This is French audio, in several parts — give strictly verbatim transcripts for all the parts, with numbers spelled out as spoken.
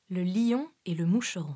Le lion et le moucheron.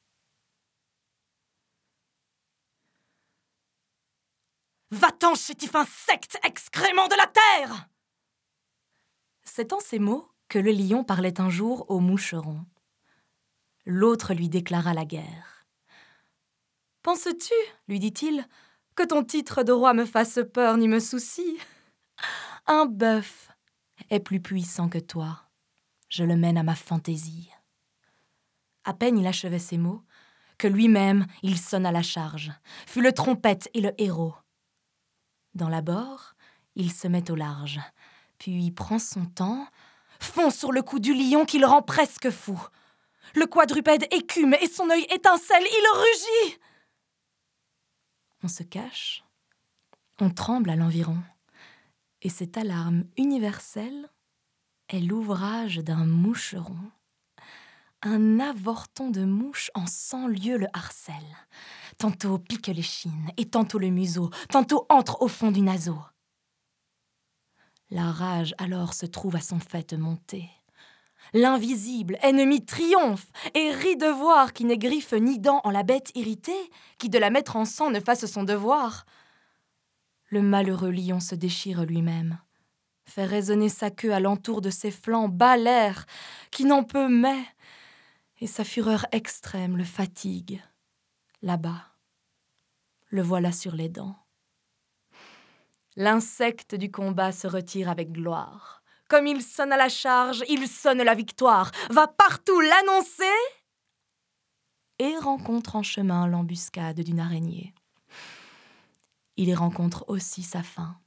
Va-t'en, chétif insecte, excrément de la terre! C'est en ces mots que le lion parlait un jour au moucheron. L'autre lui déclara la guerre. « Penses-tu, lui dit-il, que ton titre de roi me fasse peur ni me soucie? Un bœuf est plus puissant que toi. Je le mène à ma fantaisie. » À peine il achevait ces mots, que lui-même il sonna la charge, fut le trompette et le héros. Dans l'abord, il se met au large, puis prend son temps, fonce sur le cou du lion qui le rend presque fou. Le quadrupède écume et son œil étincelle, il rugit. On se cache, on tremble à l'environ, et cette alarme universelle est l'ouvrage d'un moucheron. Un avorton de mouche en cent lieues le harcèle. Tantôt pique l'échine, et tantôt le museau, tantôt entre au fond du naseau. La rage alors se trouve à son faîte monter. L'invisible ennemi triomphe et rit de voir qui n'est griffe ni dent en la bête irritée, qui de la mettre en sang ne fasse son devoir. Le malheureux lion se déchire lui-même, fait résonner sa queue alentour de ses flancs, bat l'air, qui n'en peut mais, et sa fureur extrême le fatigue. Là-bas, le voilà sur les dents. L'insecte du combat se retire avec gloire. Comme il sonne à la charge, il sonne la victoire, va partout l'annoncer et rencontre en chemin l'embuscade d'une araignée. Il y rencontre aussi sa fin.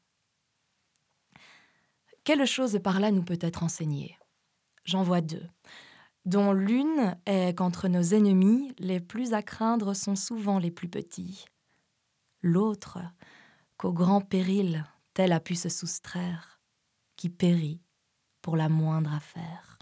Quelle chose par là nous peut être enseignée? J'en vois deux, dont l'une est qu'entre nos ennemis, les plus à craindre sont souvent les plus petits. L'autre, qu'au grand péril, tel a pu se soustraire, qui périt pour la moindre affaire.